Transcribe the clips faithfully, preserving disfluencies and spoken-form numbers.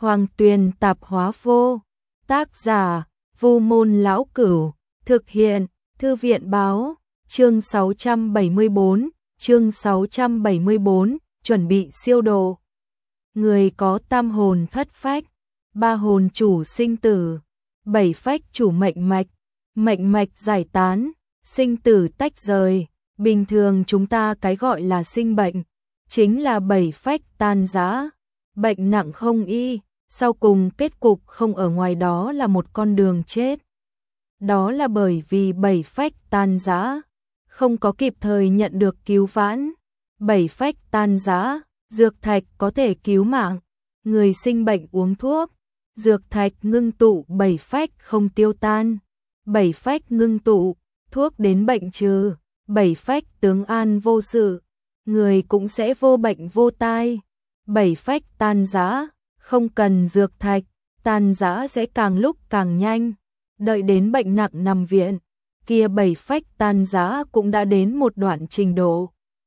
Hoàng Tuyền Tạp Hóa Vô. Tác giả Vu Môn Lão Cửu. Thực hiện Thư viện Báo. Chương sáu trăm bảy mươi bốn, chương sáu trăm bảy mươi bốn, chuẩn bị siêu độ. Người có tam hồn thất phách, ba hồn chủ sinh tử, bảy phách chủ mệnh mạch, mệnh mạch giải tán, sinh tử tách rời. Bình thường chúng ta cái gọi là sinh bệnh, chính là bảy phách tan rã, bệnh nặng không y, sau cùng kết cục không ở ngoài đó là một con đường chết. Đó là bởi vì bảy phách tan rã, không có kịp thời nhận được cứu vãn. Bảy phách tan rã, dược thạch có thể cứu mạng. Người sinh bệnh uống thuốc, dược thạch ngưng tụ bảy phách không tiêu tan. Bảy phách ngưng tụ, thuốc đến bệnh trừ, bảy phách tướng an vô sự, người cũng sẽ vô bệnh vô tai. Bảy phách tan rã, không cần dược thạch, tan rã sẽ càng lúc càng nhanh. Đợi đến bệnh nặng nằm viện, kia bảy phách tan rã cũng đã đến một đoạn trình độ.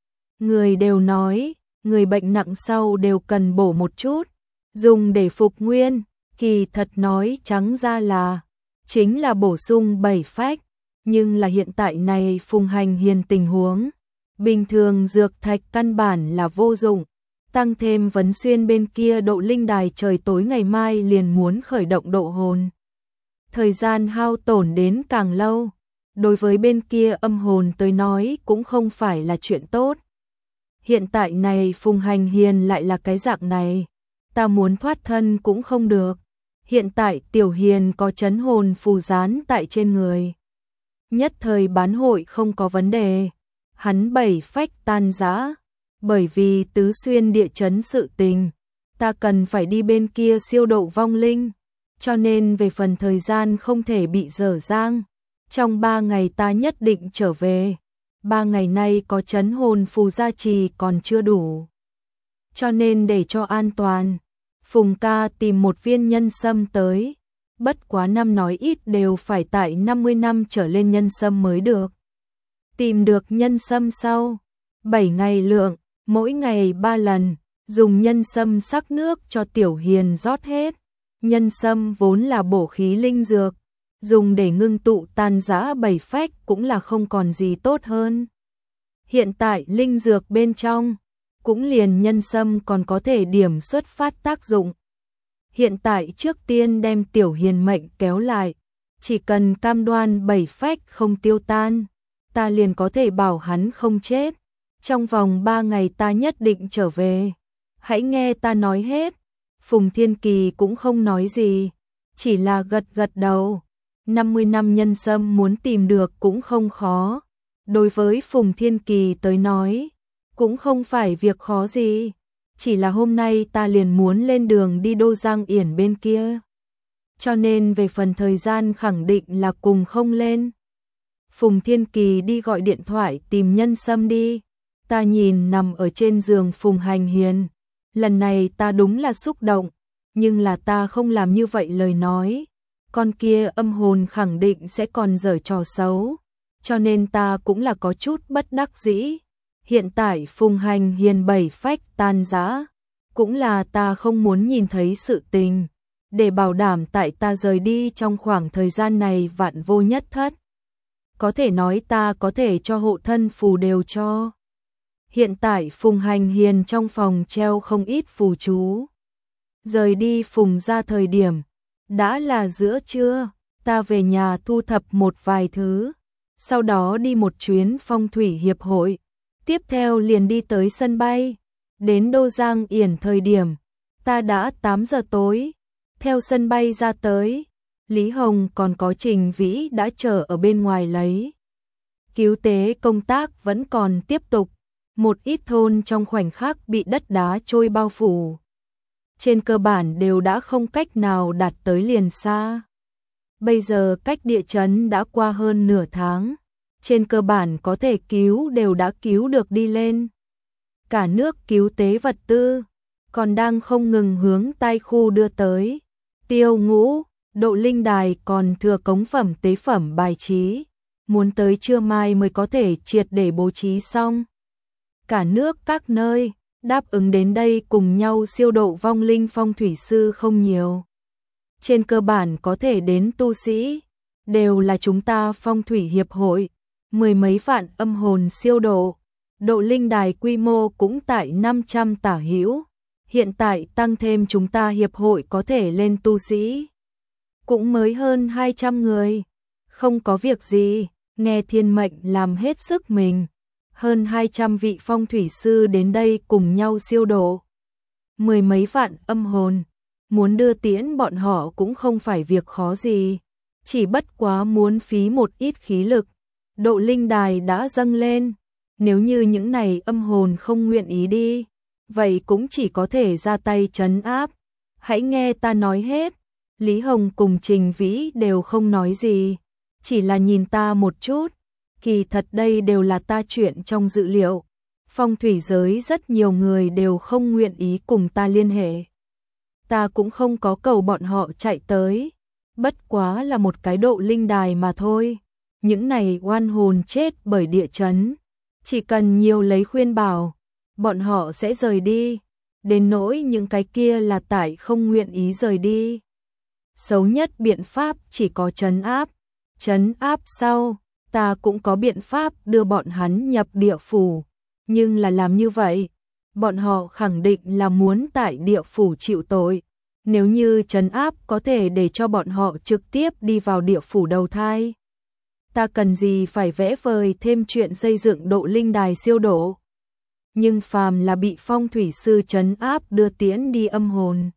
Người đều nói, người bệnh nặng sau đều cần bổ một chút, dùng để phục nguyên, kỳ thật nói trắng ra là, chính là bổ sung bảy phách, nhưng là hiện tại này Phùng Hành Hiền tình huống. Bình thường dược thạch căn bản là vô dụng, tăng thêm Vấn Xuyên bên kia độ linh đài trời tối ngày mai liền muốn khởi động độ hồn. Thời gian hao tổn đến càng lâu, đối với bên kia âm hồn tới nói cũng không phải là chuyện tốt. Hiện tại này Phùng Hành Hiền lại là cái dạng này, ta muốn thoát thân cũng không được. Hiện tại Tiểu Hiền có trấn hồn phù dán tại trên người, nhất thời bán hội không có vấn đề. Hắn bảy phách tan rã, bởi vì tứ xuyên địa chấn sự tình, ta cần phải đi bên kia siêu độ vong linh, cho nên về phần thời gian không thể bị dở dang. Trong ba ngày ta nhất định trở về, ba ngày nay có trấn hồn phù gia trì còn chưa đủ, cho nên để cho an toàn, Phùng ca tìm một viên nhân sâm tới, bất quá năm nói ít đều phải tại năm mươi năm trở lên nhân sâm mới được. Tìm được nhân sâm sau, bảy ngày lượng, mỗi ngày ba lần, dùng nhân sâm sắc nước cho Tiểu Hiền rót hết. Nhân sâm vốn là bổ khí linh dược, dùng để ngưng tụ tan rã bảy phách cũng là không còn gì tốt hơn. Hiện tại linh dược bên trong, cũng liền nhân sâm còn có thể điểm xuất phát tác dụng. Hiện tại trước tiên đem Tiểu Hiền mệnh kéo lại, chỉ cần cam đoan bảy phách không tiêu tan, ta liền có thể bảo hắn không chết. Trong vòng ba ngày ta nhất định trở về, hãy nghe ta nói hết. Phùng Thiên Kỳ cũng không nói gì, chỉ là gật gật đầu. năm mươi năm nhân sâm muốn tìm được cũng không khó. Đối với Phùng Thiên Kỳ tới nói, cũng không phải việc khó gì. Chỉ là hôm nay ta liền muốn lên đường đi Đô Giang Yển bên kia, cho nên về phần thời gian khẳng định là cùng không lên. Phùng Thiên Kỳ đi gọi điện thoại tìm nhân sâm đi. Ta nhìn nằm ở trên giường Phùng Hành Hiền, lần này ta đúng là xúc động, nhưng là ta không làm như vậy lời nói, con kia âm hồn khẳng định sẽ còn giở trò xấu, cho nên ta cũng là có chút bất đắc dĩ. Hiện tại Phùng Hành Hiền bảy phách tan rã, cũng là ta không muốn nhìn thấy sự tình, để bảo đảm tại ta rời đi trong khoảng thời gian này vạn vô nhất thất. Có thể nói ta có thể cho hộ thân phù đều cho. Hiện tại Phùng Hành Hiền trong phòng treo không ít phù chú. Rời đi Phùng ra thời điểm, đã là giữa trưa, ta về nhà thu thập một vài thứ, sau đó đi một chuyến phong thủy hiệp hội, tiếp theo liền đi tới sân bay. Đến Đô Giang Yển thời điểm, ta đã tám giờ tối, theo sân bay ra tới, Lý Hồng còn có Trình Vĩ đã chờ ở bên ngoài lấy. Cứu tế công tác vẫn còn tiếp tục, một ít thôn trong khoảnh khắc bị đất đá trôi bao phủ. Trên cơ bản đều đã không cách nào đạt tới liền xa. Bây giờ cách địa chấn đã qua hơn nửa tháng, trên cơ bản có thể cứu đều đã cứu được đi lên. Cả nước cứu tế vật tư còn đang không ngừng hướng tai khu đưa tới. Tiêu Ngũ, độ linh đài còn thừa cống phẩm tế phẩm bài trí, muốn tới trưa mai mới có thể triệt để bố trí xong. Cả nước các nơi Đáp ứng đến đây cùng nhau siêu độ vong linh phong thủy sư không nhiều. Trên cơ bản có thể đến tu sĩ, đều là chúng ta phong thủy hiệp hội, mười mấy vạn âm hồn siêu độ. Độ linh đài quy mô cũng tại năm trăm tả hữu, hiện tại tăng thêm chúng ta hiệp hội có thể lên tu sĩ. Cũng mới hơn hai trăm người, không có việc gì, nghe thiên mệnh làm hết sức mình. Hơn hai trăm vị phong thủy sư đến đây cùng nhau siêu độ. Mười mấy vạn âm hồn, muốn đưa tiễn bọn họ cũng không phải việc khó gì, chỉ bất quá muốn phí một ít khí lực. Độ linh đài đã dâng lên, nếu như những này âm hồn không nguyện ý đi, vậy cũng chỉ có thể ra tay trấn áp. Hãy nghe ta nói hết. Lý Hồng cùng Trình Vĩ đều không nói gì, chỉ là nhìn ta một chút. Kỳ thật đây đều là ta chuyện trong dự liệu. Phong thủy giới rất nhiều người đều không nguyện ý cùng ta liên hệ. Ta cũng không có cầu bọn họ chạy tới, bất quá là một cái độ linh đài mà thôi. Những này oan hồn chết bởi địa chấn, chỉ cần nhiều lấy khuyên bảo, bọn họ sẽ rời đi. Đến nỗi những cái kia là tại không nguyện ý rời đi. Xấu nhất biện pháp chỉ có trấn áp. Trấn áp sau, ta cũng có biện pháp đưa bọn hắn nhập địa phủ. Nhưng là làm như vậy, bọn họ khẳng định là muốn tại địa phủ chịu tội. Nếu như trấn áp có thể để cho bọn họ trực tiếp đi vào địa phủ đầu thai, ta cần gì phải vẽ vời thêm chuyện xây dựng độ linh đài siêu độ. Nhưng phàm là bị phong thủy sư trấn áp đưa tiễn đi âm hồn,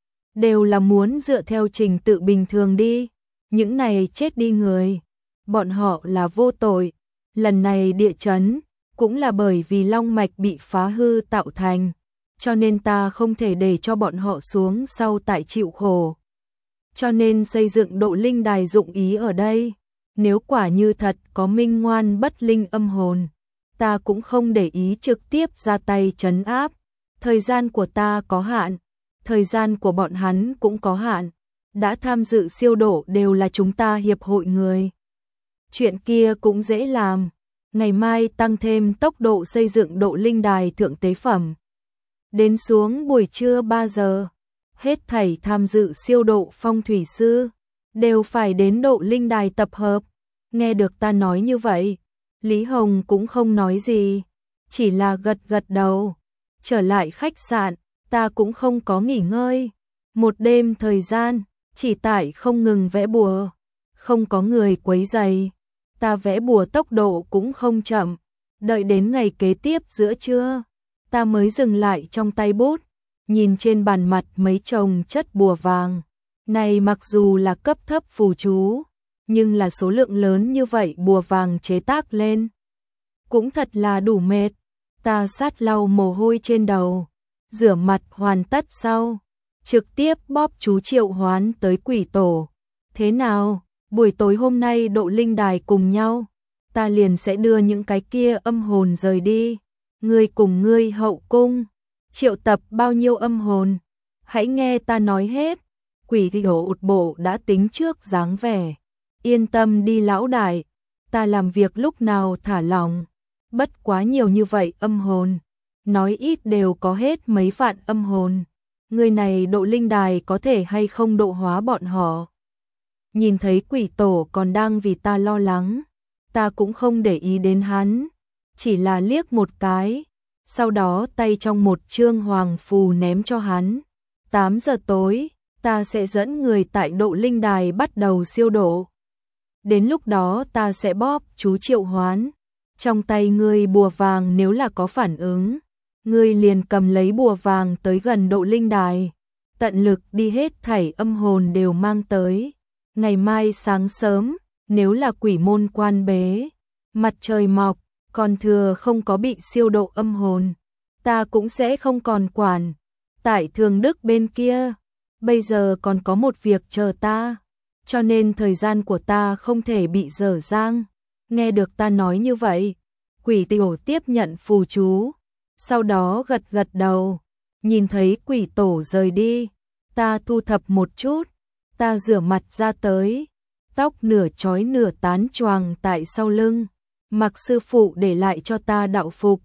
đều là muốn dựa theo trình tự bình thường đi. Những này chết đi người, bọn họ là vô tội. Lần này địa chấn cũng là bởi vì long mạch bị phá hư tạo thành, cho nên ta không thể để cho bọn họ xuống sau tại chịu khổ. Cho nên xây dựng độ linh đài dụng ý ở đây. Nếu quả như thật có minh ngoan bất linh âm hồn, ta cũng không để ý trực tiếp ra tay trấn áp. Thời gian của ta có hạn, thời gian của bọn hắn cũng có hạn. Đã tham dự siêu độ đều là chúng ta hiệp hội người. Chuyện kia cũng dễ làm. Ngày mai tăng thêm tốc độ xây dựng độ linh đài thượng tế phẩm. Đến xuống buổi trưa ba giờ, hết thảy tham dự siêu độ phong thủy sư đều phải đến độ linh đài tập hợp. Nghe được ta nói như vậy, Lý Hồng cũng không nói gì, chỉ là gật gật đầu. Trở lại khách sạn, ta cũng không có nghỉ ngơi. Một đêm thời gian, chỉ tại không ngừng vẽ bùa, không có người quấy rầy. Ta vẽ bùa tốc độ cũng không chậm, đợi đến ngày kế tiếp giữa trưa, ta mới dừng lại trong tay bút, nhìn trên bàn mặt mấy chồng chất bùa vàng. Này mặc dù là cấp thấp phù chú, nhưng là số lượng lớn như vậy bùa vàng chế tác lên, cũng thật là đủ mệt. Ta sát lau mồ hôi trên đầu, rửa mặt hoàn tất sau, trực tiếp bóp chú triệu hoán tới quỷ tổ. Thế nào? Buổi tối hôm nay độ linh đài cùng nhau, ta liền sẽ đưa những cái kia âm hồn rời đi. Ngươi cùng ngươi hậu cung, triệu tập bao nhiêu âm hồn? Hãy nghe ta nói hết. Quỷ tổ ụt bộ đã tính trước dáng vẻ. Yên tâm đi lão đại, ta làm việc lúc nào thả lòng. Bất quá nhiều như vậy âm hồn, nói ít đều có hết mấy vạn âm hồn. Người này độ linh đài có thể hay không độ hóa bọn họ? Nhìn thấy quỷ tổ còn đang vì ta lo lắng, ta cũng không để ý đến hắn, chỉ là liếc một cái, sau đó tay trong một chương hoàng phù ném cho hắn. tám giờ tối, ta sẽ dẫn người tại độ linh đài bắt đầu siêu độ. Đến lúc đó ta sẽ bóp chú triệu hoán. Trong tay ngươi bùa vàng nếu là có phản ứng, ngươi liền cầm lấy bùa vàng tới gần độ linh đài, tận lực đi hết thảy âm hồn đều mang tới. Ngày mai sáng sớm, nếu là quỷ môn quan bế, mặt trời mọc, còn thừa không có bị siêu độ âm hồn, ta cũng sẽ không còn quản. Tại Thường Đức bên kia, bây giờ còn có một việc chờ ta, cho nên thời gian của ta không thể bị dở dang. Nghe được ta nói như vậy, quỷ tổ tiếp nhận phù chú, sau đó gật gật đầu. Nhìn thấy quỷ tổ rời đi, ta thu thập một chút, ta rửa mặt ra tới, tóc nửa trói nửa tán choàng tại sau lưng, mặc sư phụ để lại cho ta đạo phục,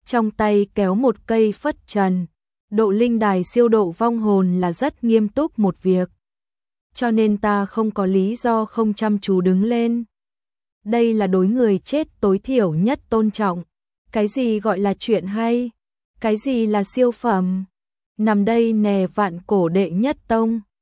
trong tay kéo một cây phất trần. Độ linh đài siêu độ vong hồn là rất nghiêm túc một việc, cho nên ta không có lý do không chăm chú đứng lên. Đây là đối người chết tối thiểu nhất tôn trọng. Cái gì gọi là chuyện hay? Cái gì là siêu phẩm? Nằm đây nè vạn cổ đệ nhất tông.